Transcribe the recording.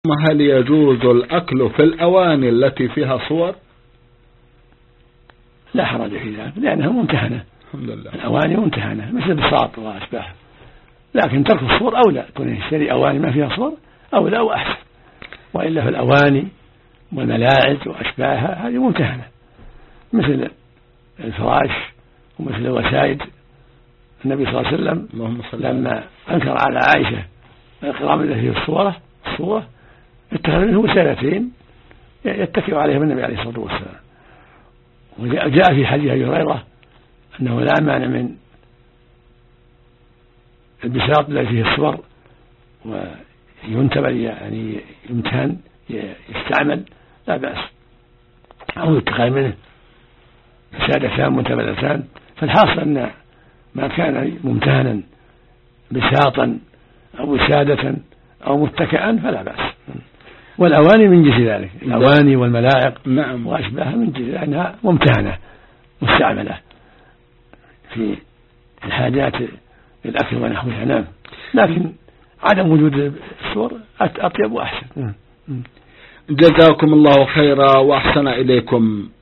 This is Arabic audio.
هل يجوز الأكل في الأواني التي فيها صور؟ لا حرج في ذلك لأنها ممتهنة. الحمد لله. الأواني ممتهنة مثل البساط وأشباهه، لكن ترك الصور أولى، كون يشتري أواني ما فيها صور أولى وأحسن، وإلا في الأواني والملاعب وأشباهها هذه ممتهنة مثل الفراش ومثل الوسائد. النبي صلى الله عليه وسلم لما أنكر على عائشة القرام التي فيه الصورة اتخذ منه وسادتين يتكئ عليها النبي عليه الصلاة والسلام. وجاء في حديث أبي هريرة أنه لا مانع من البساط الذي فيه الصور وينتبه يعني يمتهن يستعمل لا بأس، أو يتخذ منه سادتان منتبذتان. فالحاصل أن ما كان ممتهنا بساطا أو سادة أو متكئا فلا بأس. والأواني من جنس ذلك، الأواني والملاعق نعم وأشباهها من جنس لأنها ممتهنة مستعملة في الحاجات للأكل ونحوها. نعم، لكن عدم وجود الصور أطيب وأحسن. جزاكم الله خيرا وأحسن إليكم.